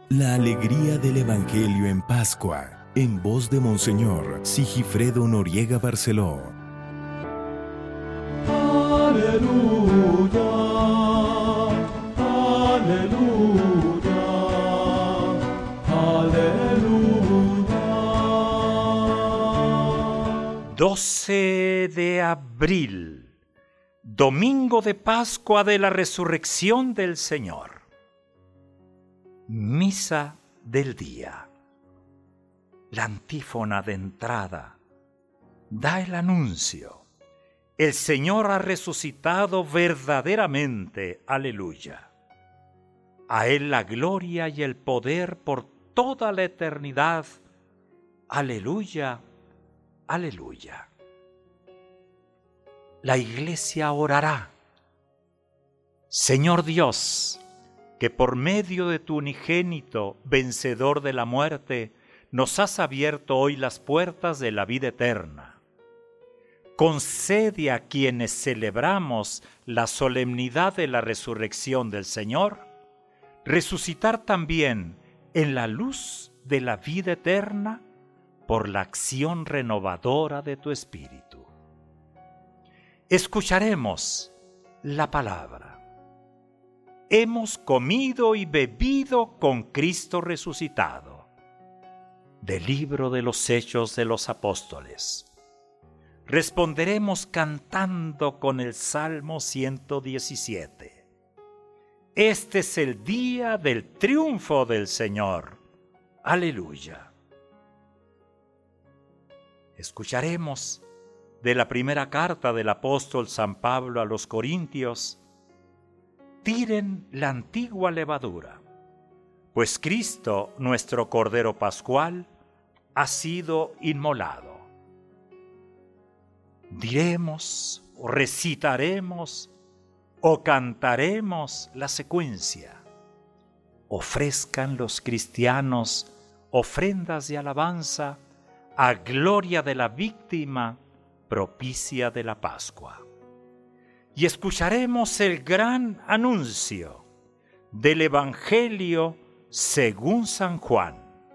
La alegría del Evangelio en Pascua, en voz de Monseñor Sigifredo Noriega Barceló. Aleluya, aleluya, aleluya. 12 de abril, domingo de Pascua de la Resurrección del Señor. Misa del día. La antífona de entrada da el anuncio. El Señor ha resucitado verdaderamente. Aleluya. A Él la gloria y el poder por toda la eternidad. Aleluya, aleluya. La Iglesia orará. Señor Dios, que por medio de tu unigénito, vencedor de la muerte, nos has abierto hoy las puertas de la vida eterna. Concede a quienes celebramos la solemnidad de la resurrección del Señor, resucitar también en la luz de la vida eterna por la acción renovadora de tu Espíritu. Escucharemos la palabra. Hemos comido y bebido con Cristo resucitado. Del libro de los Hechos de los Apóstoles. Responderemos cantando con el Salmo 117. Este es el día del triunfo del Señor. Aleluya. Escucharemos de la primera carta del apóstol San Pablo a los Corintios. Tiren la antigua levadura, pues Cristo, nuestro Cordero Pascual, ha sido inmolado. Diremos, o recitaremos, o cantaremos la secuencia. Ofrezcan los cristianos ofrendas de alabanza a gloria de la víctima propicia de la Pascua. Y escucharemos el gran anuncio del Evangelio según San Juan.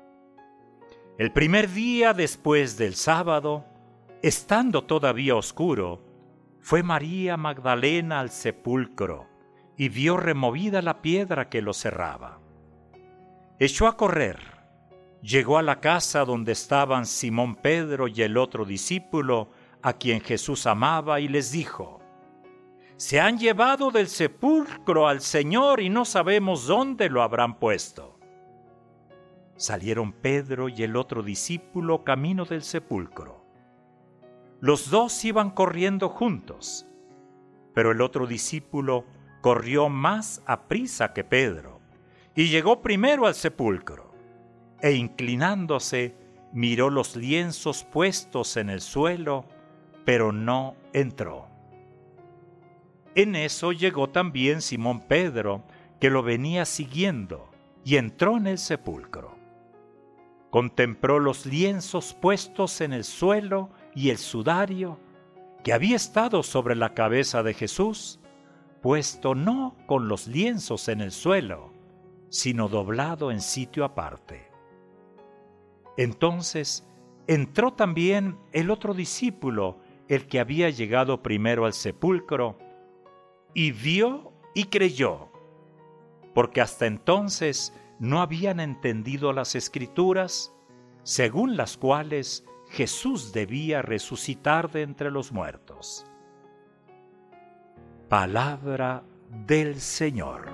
El primer día después del sábado, estando todavía oscuro, fue María Magdalena al sepulcro y vio removida la piedra que lo cerraba. Echó a correr, llegó a la casa donde estaban Simón Pedro y el otro discípulo, a quien Jesús amaba, y les dijo: Se han llevado del sepulcro al Señor y no sabemos dónde lo habrán puesto. Salieron Pedro y el otro discípulo camino del sepulcro. Los dos iban corriendo juntos, pero el otro discípulo corrió más aprisa que Pedro y llegó primero al sepulcro, e inclinándose miró los lienzos puestos en el suelo, pero no entró. En eso llegó también Simón Pedro, que lo venía siguiendo, y entró en el sepulcro. Contempló los lienzos puestos en el suelo y el sudario, que había estado sobre la cabeza de Jesús, puesto no con los lienzos en el suelo, sino doblado en sitio aparte. Entonces entró también el otro discípulo, el que había llegado primero al sepulcro, y vio y creyó, porque hasta entonces no habían entendido las Escrituras, según las cuales Jesús debía resucitar de entre los muertos. Palabra del Señor.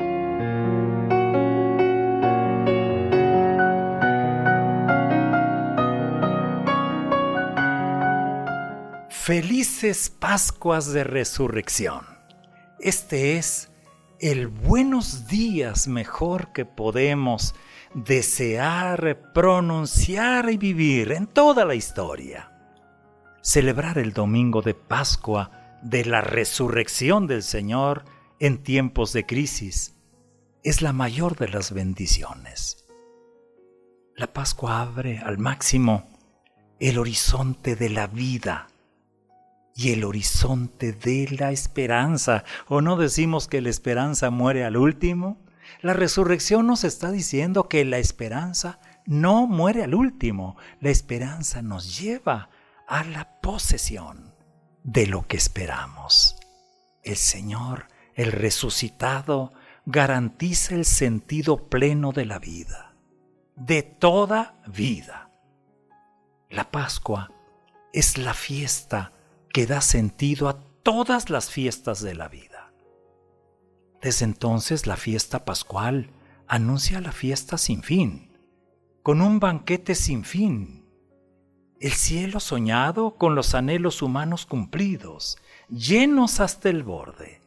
Felices Pascuas de Resurrección. Este es el buenos días mejor que podemos desear, pronunciar y vivir en toda la historia. Celebrar el domingo de Pascua de la resurrección del Señor en tiempos de crisis es la mayor de las bendiciones. La Pascua abre al máximo el horizonte de la vida y el horizonte de la esperanza. ¿O no decimos que la esperanza muere al último? La resurrección nos está diciendo que la esperanza no muere al último. La esperanza nos lleva a la posesión de lo que esperamos. El Señor, el resucitado, garantiza el sentido pleno de la vida, de toda vida. La Pascua es la fiesta que da sentido a todas las fiestas de la vida. Desde entonces la fiesta pascual anuncia la fiesta sin fin, con un banquete sin fin, el cielo soñado con los anhelos humanos cumplidos, llenos hasta el borde.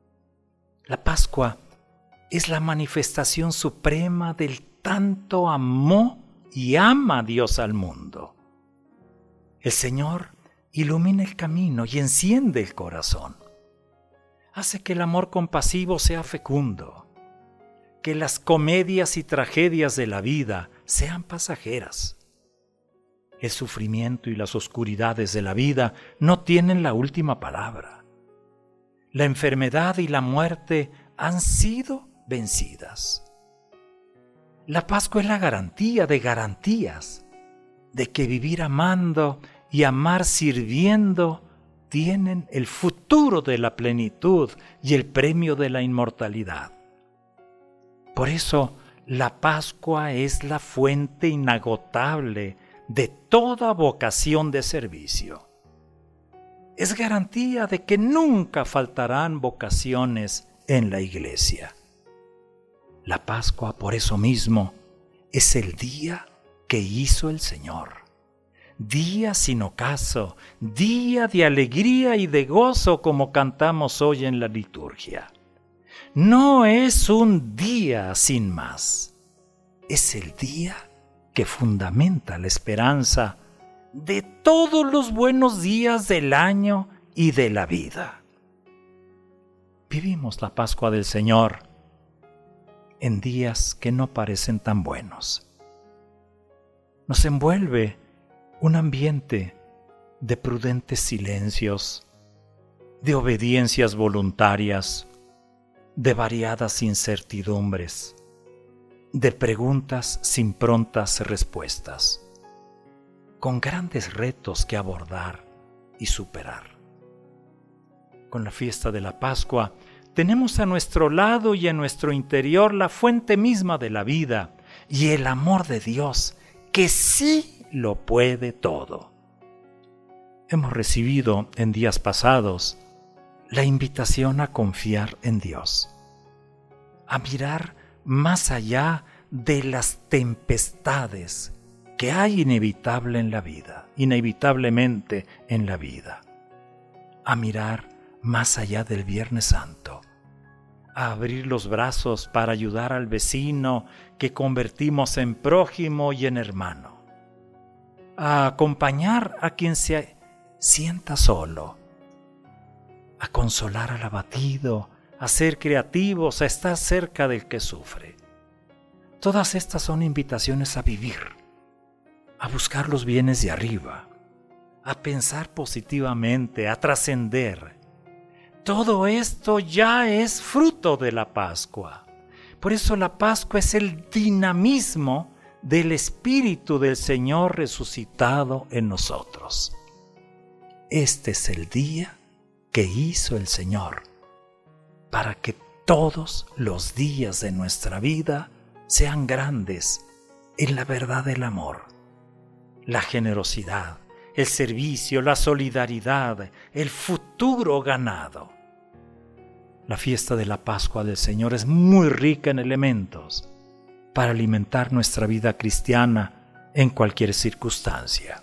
La Pascua es la manifestación suprema del tanto amó y ama Dios al mundo. El Señor ilumina el camino y enciende el corazón. Hace que el amor compasivo sea fecundo, que las comedias y tragedias de la vida sean pasajeras. El sufrimiento y las oscuridades de la vida no tienen la última palabra. La enfermedad y la muerte han sido vencidas. La Pascua es la garantía de garantías, de que vivir amando y amar sirviendo tienen el futuro de la plenitud y el premio de la inmortalidad. Por eso, la Pascua es la fuente inagotable de toda vocación de servicio. Es garantía de que nunca faltarán vocaciones en la Iglesia. La Pascua, por eso mismo, es el día que hizo el Señor. Día sin ocaso, día de alegría y de gozo, como cantamos hoy en la liturgia. No es un día sin más. Es el día que fundamenta la esperanza de todos los buenos días del año y de la vida. Vivimos la Pascua del Señor en días que no parecen tan buenos. Nos envuelve un ambiente de prudentes silencios, de obediencias voluntarias, de variadas incertidumbres, de preguntas sin prontas respuestas, con grandes retos que abordar y superar. Con la fiesta de la Pascua tenemos a nuestro lado y en nuestro interior la fuente misma de la vida y el amor de Dios, que sí lo puede todo. Hemos recibido en días pasados la invitación a confiar en Dios, a mirar más allá de las tempestades que hay inevitablemente en la vida, a mirar más allá del Viernes Santo, a abrir los brazos para ayudar al vecino que convertimos en prójimo y en hermano, a acompañar a quien se sienta solo, a consolar al abatido, a ser creativos, a estar cerca del que sufre. Todas estas son invitaciones a vivir, a buscar los bienes de arriba, a pensar positivamente, a trascender. Todo esto ya es fruto de la Pascua. Por eso la Pascua es el dinamismo del Espíritu del Señor resucitado en nosotros. Este es el día que hizo el Señor para que todos los días de nuestra vida sean grandes en la verdad del amor, la generosidad, el servicio, la solidaridad, el futuro ganado. La fiesta de la Pascua del Señor es muy rica en elementos para alimentar nuestra vida cristiana en cualquier circunstancia.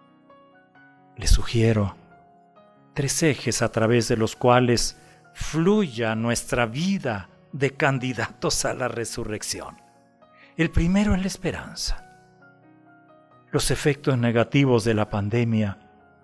Les sugiero 3 ejes a través de los cuales fluya nuestra vida de candidatos a la resurrección. El primero es la esperanza. Los efectos negativos de la pandemia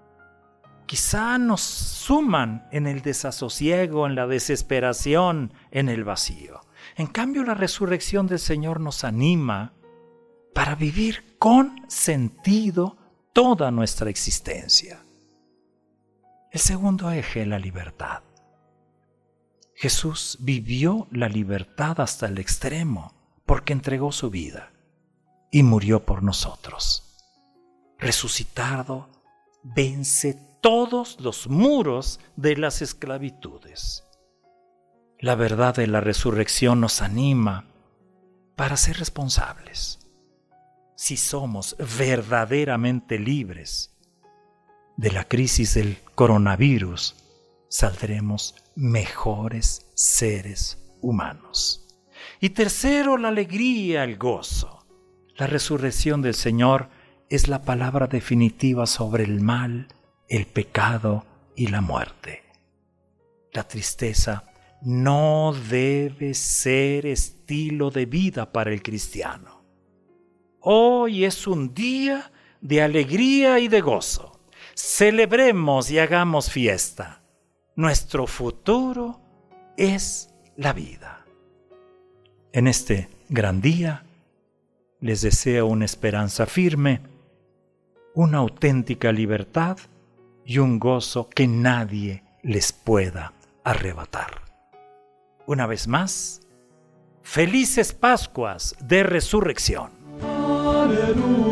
quizá nos suman en el desasosiego, en la desesperación, en el vacío. En cambio, la resurrección del Señor nos anima para vivir con sentido toda nuestra existencia. El segundo eje es la libertad. Jesús vivió la libertad hasta el extremo porque entregó su vida y murió por nosotros. Resucitado, vence todos los muros de las esclavitudes. La verdad de la resurrección nos anima para ser responsables. Si somos verdaderamente libres de la crisis del coronavirus, saldremos mejores seres humanos. Y tercero, la alegría, el gozo. La resurrección del Señor es la palabra definitiva sobre el mal, el pecado y la muerte. La tristeza no debe ser estilo de vida para el cristiano. Hoy es un día de alegría y de gozo. Celebremos y hagamos fiesta. Nuestro futuro es la vida. En este gran día les deseo una esperanza firme, una auténtica libertad y un gozo que nadie les pueda arrebatar. Una vez más, felices Pascuas de Resurrección. Aleluya.